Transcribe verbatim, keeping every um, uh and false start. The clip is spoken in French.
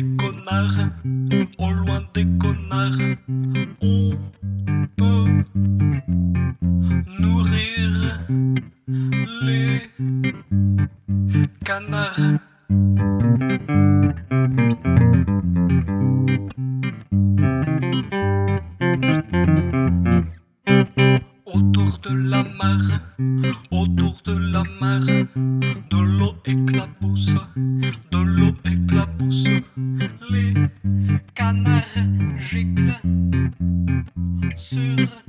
des connards, au loin des connards, on peut nourrir les canards. Autour de la mare, autour de la mare, de l'eau éclabousse, de l'eau éclabousse. Les canards giclent sur